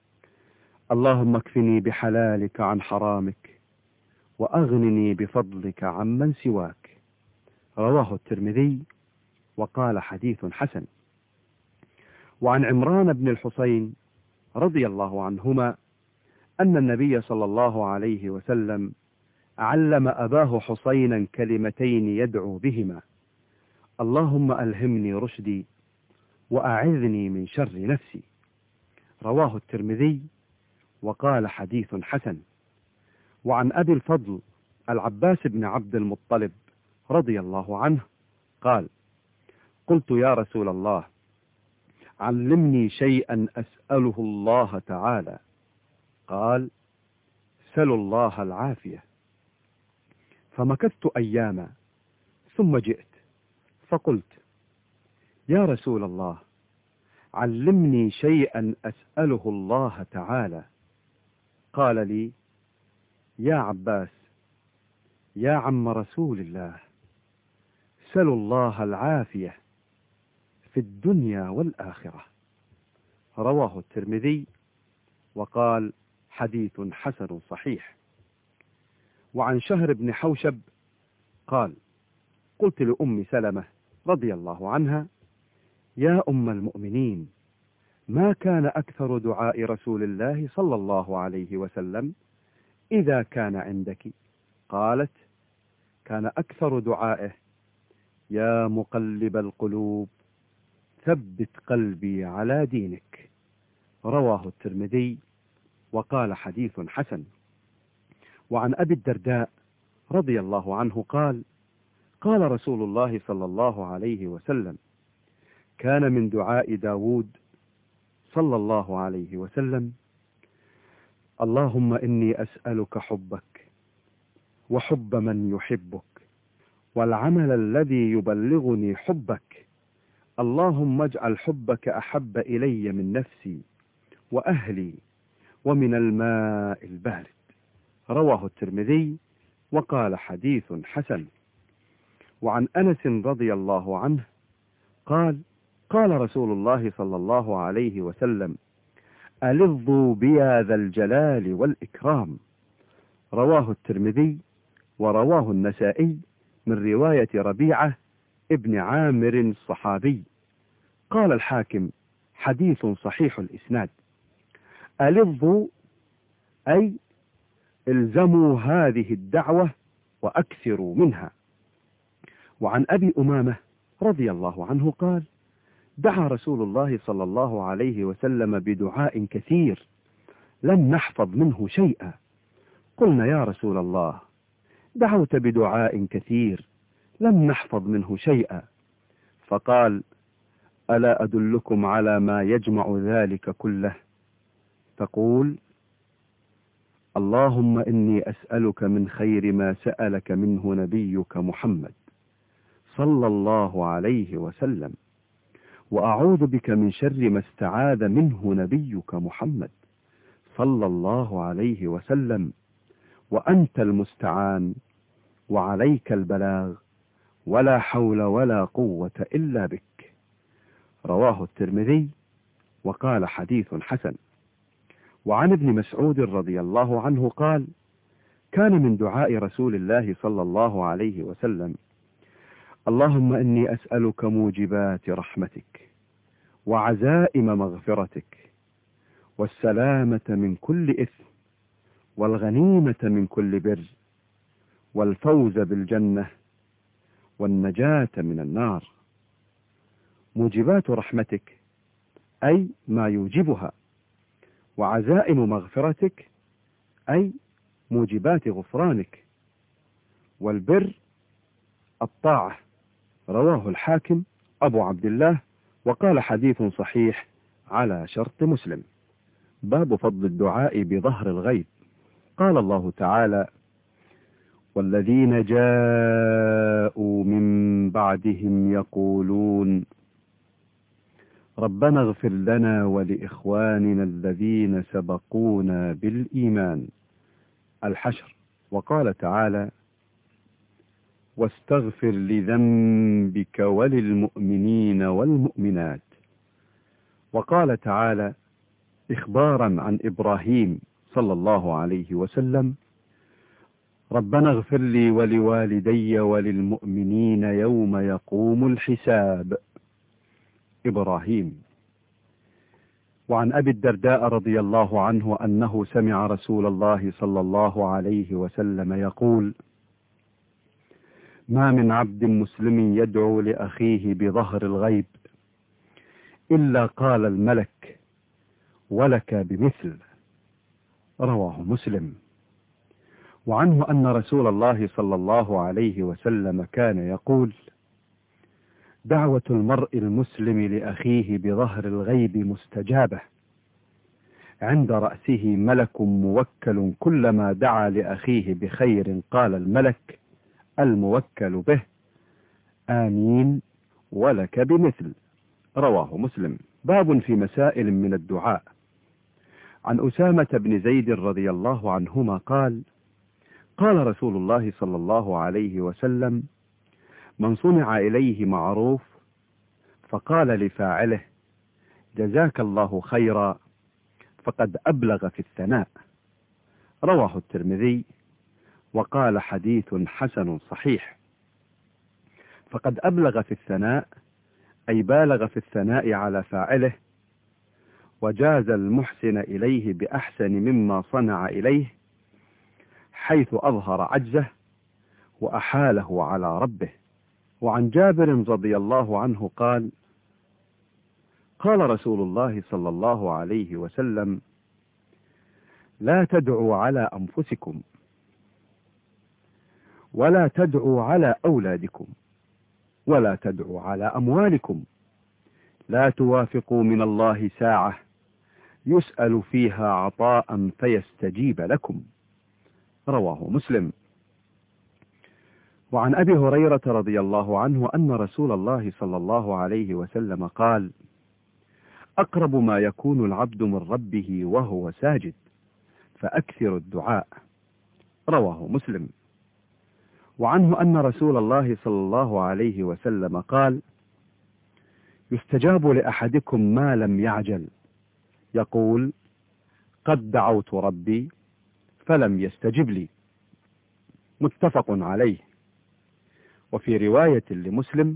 اللهم اكفني بحلالك عن حرامك وأغنني بفضلك عمن سواك. رواه الترمذي وقال حديث حسن. وعن عمران بن الحصين رضي الله عنهما أن النبي صلى الله عليه وسلم علم أباه حصينا كلمتين يدعو بهما: اللهم ألهمني رشدي وأعذني من شر نفسي. رواه الترمذي وقال حديث حسن. وعن أبي الفضل العباس بن عبد المطلب رضي الله عنه قال: قلت يا رسول الله علمني شيئا أسأله الله تعالى. قال: سلوا الله العافية. فمكثت أياما ثم جئت فقلت: يا رسول الله علمني شيئا أسأله الله تعالى. قال لي: يا عباس يا عم رسول الله، سلوا الله العافية في الدنيا والآخرة. رواه الترمذي وقال حديث حسن صحيح. وعن شهر بن حوشب قال: قلت لأم سلمة رضي الله عنها: يا أم المؤمنين، ما كان أكثر دعاء رسول الله صلى الله عليه وسلم إذا كان عندك؟ قالت: كان أكثر دعائه: يا مقلب القلوب ثبت قلبي على دينك. رواه الترمذي وقال حديث حسن. وعن أبي الدرداء رضي الله عنه قال: قال رسول الله صلى الله عليه وسلم: كان من دعاء داود صلى الله عليه وسلم: اللهم إني أسألك حبك وحب من يحبك والعمل الذي يبلغني حبك، اللهم اجعل حبك أحب إلي من نفسي وأهلي ومن الماء البارد. رواه الترمذي وقال حديث حسن. وعن أنس رضي الله عنه قال: قال رسول الله صلى الله عليه وسلم: ألظوا بيا ذا الجلال والإكرام. رواه الترمذي ورواه النسائي من رواية ربيعة ابن عامر الصحابي. قال الحاكم: حديث صحيح الإسناد. ألظوا أي الزموا هذه الدعوة وأكثروا منها. وعن أبي أمامة رضي الله عنه قال: دعا رسول الله صلى الله عليه وسلم بدعاء كثير لم نحفظ منه شيئا. قلنا: يا رسول الله، دعوت بدعاء كثير لم نحفظ منه شيئا. فقال: ألا أدلكم على ما يجمع ذلك كله؟ تقول: اللهم إني أسألك من خير ما سألك منه نبيك محمد صلى الله عليه وسلم، وأعوذ بك من شر ما استعاذ منه نبيك محمد صلى الله عليه وسلم، وأنت المستعان وعليك البلاغ ولا حول ولا قوة إلا بك. رواه الترمذي وقال حديث حسن. وعن ابن مسعود رضي الله عنه قال: كان من دعاء رسول الله صلى الله عليه وسلم: اللهم إني أسألك موجبات رحمتك وعزائم مغفرتك والسلامة من كل إثم والغنيمة من كل بر والفوز بالجنة والنجاة من النار. موجبات رحمتك أي ما يوجبها، وعزائم مغفرتك أي موجبات غفرانك، والبر الطاعة. رواه الحاكم أبو عبد الله وقال حديث صحيح على شرط مسلم. باب فضل الدعاء بظهر الغيب. قال الله تعالى: والذين جاءوا من بعدهم يقولون ربنا اغفر لنا ولإخواننا الذين سبقونا بالإيمان. الحشر. وقال تعالى: واستغفر لذنبك وللمؤمنين والمؤمنات. وقال تعالى إخبارا عن إبراهيم صلى الله عليه وسلم: ربنا اغفر لي ولوالدي وللمؤمنين يوم يقوم الحساب. إبراهيم. وعن أبي الدرداء رضي الله عنه أنه سمع رسول الله صلى الله عليه وسلم يقول: ما من عبد مسلم يدعو لأخيه بظهر الغيب إلا قال الملك: ولك بمثل. رواه مسلم. وعنه أن رسول الله صلى الله عليه وسلم كان يقول: دعوة المرء المسلم لأخيه بظهر الغيب مستجابة، عند رأسه ملك موكل، كلما دعا لأخيه بخير قال الملك الموكل به: آمين ولك بمثل. رواه مسلم. باب في مسائل من الدعاء. عن أسامة بن زيد رضي الله عنهما قال: قال رسول الله صلى الله عليه وسلم: من صنع إليه معروف فقال لفاعله: جزاك الله خيرا، فقد أبلغ في الثناء. رواه الترمذي وقال حديث حسن صحيح. فقد أبلغ في الثناء أي بالغ في الثناء على فاعله، وجاز المحسن إليه بأحسن مما صنع إليه، حيث أظهر عجزه وأحاله على ربه. وعن جابر رضي الله عنه قال: قال رسول الله صلى الله عليه وسلم: لا تدعوا على أنفسكم ولا تدعوا على أولادكم ولا تدعوا على أموالكم، لا توافقوا من الله ساعة يسأل فيها عطاء فيستجيب لكم. رواه مسلم. وعن أبي هريرة رضي الله عنه أن رسول الله صلى الله عليه وسلم قال: أقرب ما يكون العبد من ربه وهو ساجد فأكثر الدعاء. رواه مسلم. وعنه أن رسول الله صلى الله عليه وسلم قال: يستجاب لأحدكم ما لم يعجل، يقول: قد دعوت ربي فلم يستجب لي. متفق عليه. وفي رواية لمسلم: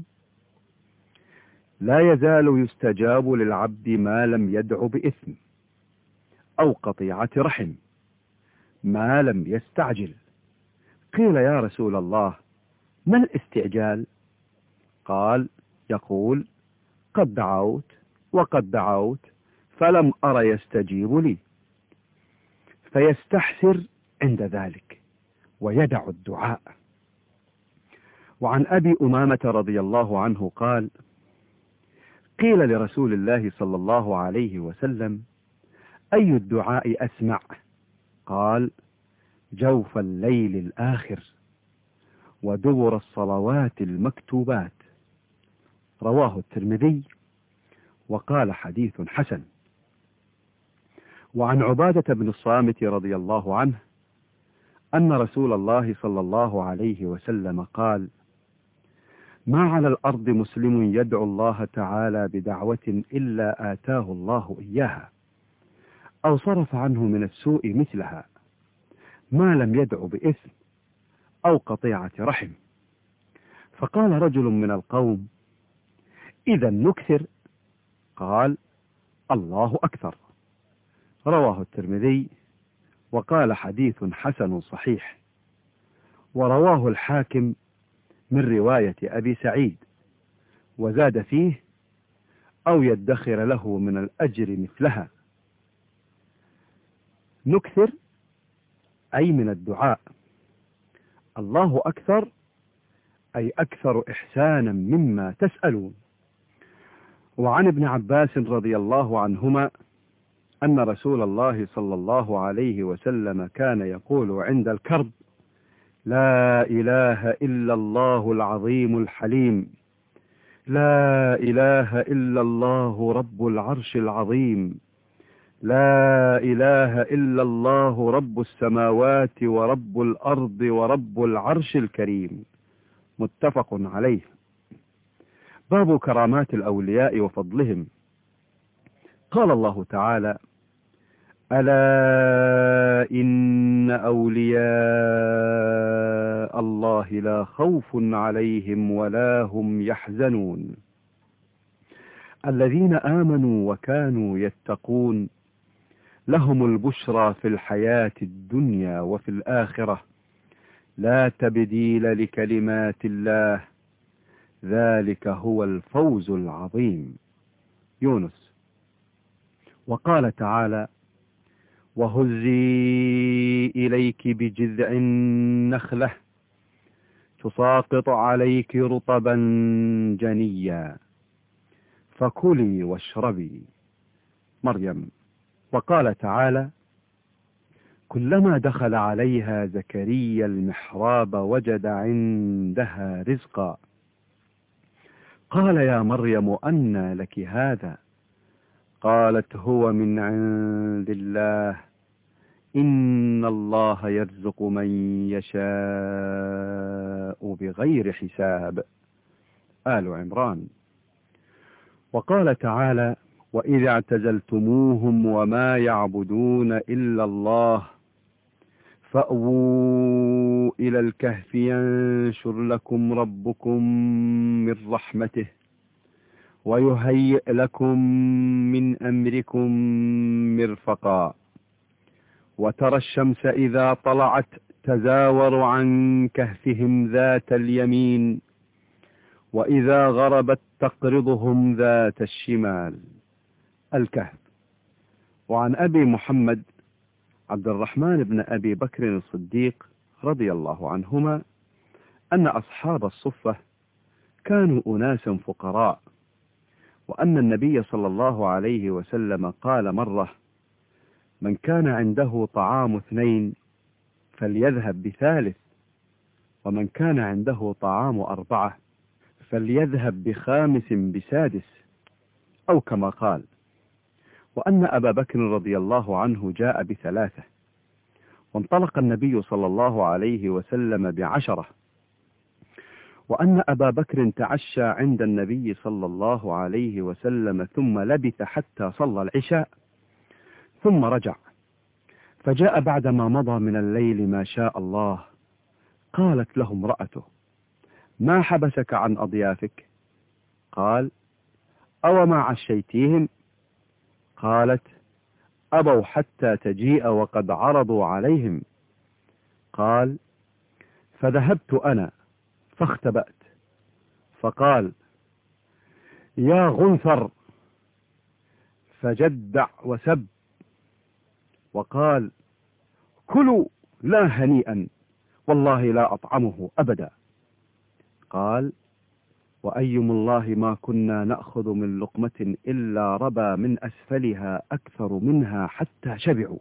لا يزال يستجاب للعبد ما لم يدع بإثم أو قطيعة رحم ما لم يستعجل. قيل: يا رسول الله، ما الاستعجال؟ قال: يقول: قد دعوت وقد دعوت فلم أر يستجيب لي، فيستحسر عند ذلك ويدع الدعاء. وعن أبي أمامة رضي الله عنه قال: قيل لرسول الله صلى الله عليه وسلم: أي الدعاء أسمع؟ قال: جوف الليل الآخر ودبر الصلوات المكتوبات. رواه الترمذي وقال: حديث حسن. وعن عبادة بن الصامت رضي الله عنه أن رسول الله صلى الله عليه وسلم قال: ما على الأرض مسلم يدعو الله تعالى بدعوة إلا آتاه الله إياها أو صرف عنه من السوء مثلها، ما لم يدع بإثم أو قطيعة رحم. فقال رجل من القوم: إذا نكثر؟ قال: الله أكثر. رواه الترمذي وقال: حديث حسن صحيح. ورواه الحاكم من رواية أبي سعيد وزاد فيه: أو يدخر له من الأجر مثلها. نكثر أي من الدعاء، الله أكثر أي أكثر إحسانا مما تسألون. وعن ابن عباس رضي الله عنهما أن رسول الله صلى الله عليه وسلم كان يقول عند الكرب: لا إله إلا الله العظيم الحليم، لا إله إلا الله رب العرش العظيم، لا إله إلا الله رب السماوات ورب الأرض ورب العرش الكريم. متفق عليه. باب كرامات الأولياء وفضلهم. قال الله تعالى: ألا إن أولياء الله لا خوف عليهم ولا هم يحزنون الذين آمنوا وكانوا يتقون لهم البشرى في الحياة الدنيا وفي الآخرة لا تبديل لكلمات الله ذلك هو الفوز العظيم. يونس. وقال تعالى: وهزي إليك بجذع النخلة تساقط عليك رطبا جنيا فكلي واشربي. مريم. وقال تعالى: كلما دخل عليها زكريا المحراب وجد عندها رزقا قال يا مريم أنى لك هذا؟ قالت هو من عند الله إن الله يرزق من يشاء بغير حساب. آل عمران. وقال تعالى: وإذا اعتزلتموهم وما يعبدون إلا الله فأووا إلى الكهف ينشر لكم ربكم من رحمته ويهيئ لكم من أمركم مرفقا. وترى الشمس إذا طلعت تزاور عن كهفهم ذات اليمين، وإذا غربت تقرضهم ذات الشمال. الكهف. وعن أبي محمد عبد الرحمن بن أبي بكر الصديق رضي الله عنهما أن أصحاب الصفة كانوا أناسا فقراء، وأن النبي صلى الله عليه وسلم قال مرة: من كان عنده طعام اثنين فليذهب بثالث، ومن كان عنده طعام أربعة فليذهب بخامس بسادس، أو كما قال. وأن أبا بكر رضي الله عنه جاء بثلاثة، وانطلق النبي صلى الله عليه وسلم بعشرة. وأن أبا بكر تعشى عند النبي صلى الله عليه وسلم ثم لبث حتى صلى العشاء ثم رجع، فجاء بعدما مضى من الليل ما شاء الله. قالت له امرأته: ما حبسك عن أضيافك؟ قال: أو ما عشيتيهم؟ قالت: أبوا حتى تجيء وقد عرضوا عليهم. قال: فذهبت أنا فاختبأت، فقال: يا غنثر، فجدع وسب وقال: كلوا لا هنيئا، والله لا أطعمه أبدا. قال: وأيم الله ما كنا نأخذ من لقمة إلا ربى من أسفلها أكثر منها حتى شبعوا،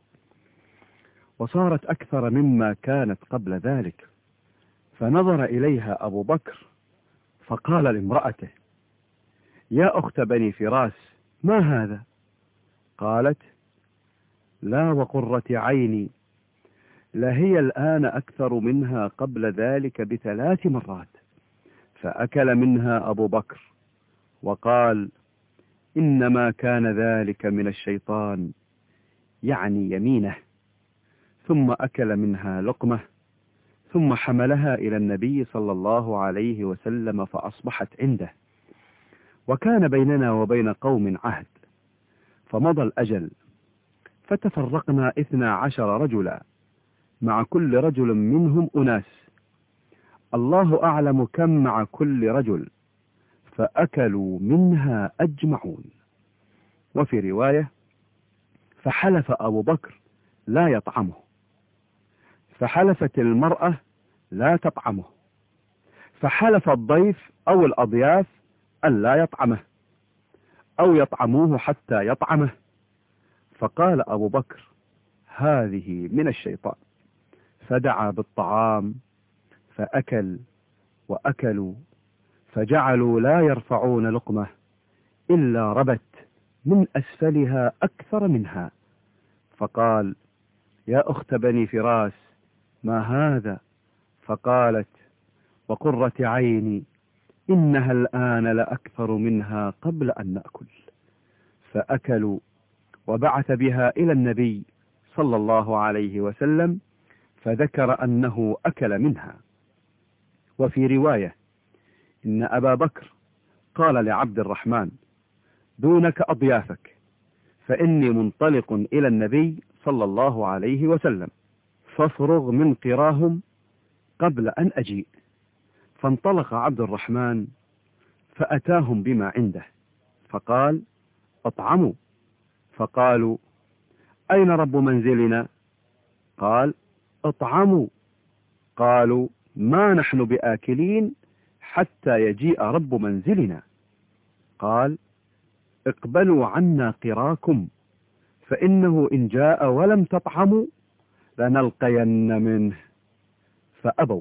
وصارت أكثر مما كانت قبل ذلك. فنظر إليها أبو بكر فقال لامرأته: يا أخت بني فراس، ما هذا؟ قالت: لا وقرة عيني، لهي الآن أكثر منها قبل ذلك بثلاث مرات. فأكل منها أبو بكر وقال: إنما كان ذلك من الشيطان، يعني يمينه. ثم أكل منها لقمة، ثم حملها إلى النبي صلى الله عليه وسلم فأصبحت عنده. وكان بيننا وبين قوم عهد، فمضى الأجل، فتفرقنا اثنا عشر رجلا، مع كل رجل منهم أناس، الله أعلم كم مع كل رجل، فأكلوا منها أجمعون. وفي رواية: فحلف أبو بكر لا يطعمه، فحلفت المرأة لا تطعمه، فحلف الضيف أو الأضياف ألا يطعمه أو يطعموه حتى يطعمه. فقال أبو بكر: هذه من الشيطان، فدعا بالطعام فأكل وأكلوا، فجعلوا لا يرفعون لقمة إلا ربت من أسفلها أكثر منها. فقال: يا أخت بني فراس، ما هذا؟ فقالت: وقرة عيني، إنها الآن لأكثر منها قبل أن نأكل. فأكلوا، وبعث بها إلى النبي صلى الله عليه وسلم، فذكر أنه أكل منها. وفي رواية: إن أبا بكر قال لعبد الرحمن: دونك أضيافك، فإني منطلق إلى النبي صلى الله عليه وسلم، فافرغ من قراهم قبل أن أجيء. فانطلق عبد الرحمن فأتاهم بما عنده، فقال: اطعموا. فقالوا: أين رب منزلنا؟ قال: اطعموا. قالوا: ما نحن بآكلين حتى يجيء رب منزلنا. قال: اقبلوا عنا قراكم، فإنه إن جاء ولم تطعموا لنلقين منه. فأبوا.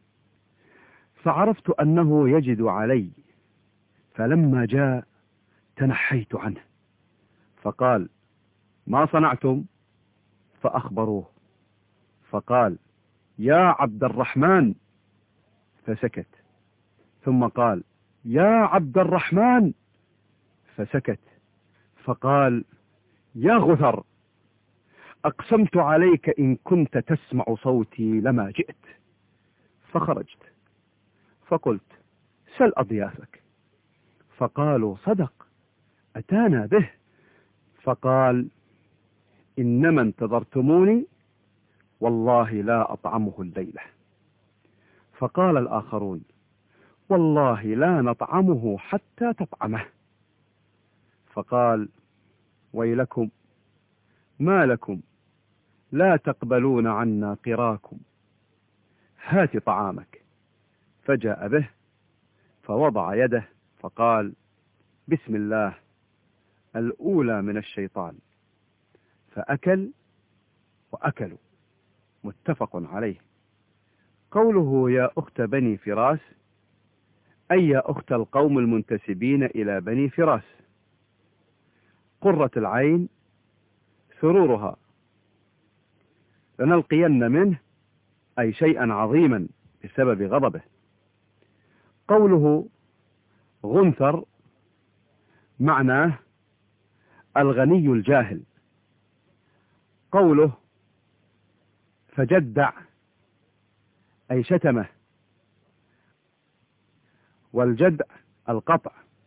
فعرفت أنه يجد علي، فلما جاء تنحيت عنه، فقال: ما صنعتم؟ فأخبروه، فقال: يا عبد الرحمن. فسكت، ثم قال: يا عبد الرحمن. فسكت، فقال: يا غثر، أقسمت عليك إن كنت تسمع صوتي لما جئت. فخرجت، فقلت: سل أضيافك. فقالوا صدق أتانا به. فقال إنما انتظرتموني والله لا أطعمه الليلة. فقال الآخرون والله لا نطعمه حتى تطعمه. فقال ويلكم ما لكم لا تقبلون عنا قراكم، هات طعامك. فجاء به فوضع يده فقال بسم الله الأولى من الشيطان، فأكل وأكلوا. متفق عليه. قوله يا أخت بني فراس أي يا أخت القوم المنتسبين إلى بني فراس، قرة العين سرورها، لنلقين منه أي شيئا عظيما بسبب غضبه. قوله غنثر معناه الغني الجاهل. قوله فجدع أي شتمه، والجدع القطع.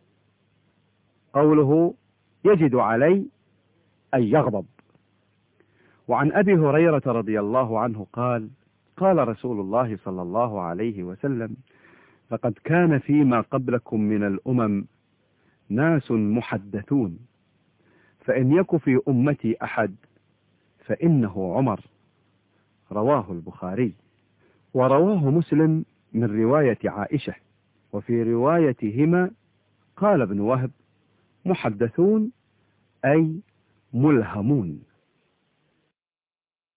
قوله يجد علي أي يغضب. وعن أبي هريرة رضي الله عنه قال قال رسول الله صلى الله عليه وسلم لقد كان فيما قبلكم من الأمم ناس محدثون، فإن يك في أمتي أحد فإنه عمر. رواه البخاري. ورواه مسلم من رواية عائشة. وفي روايتهما قال ابن وهب محدثون أي ملهمون.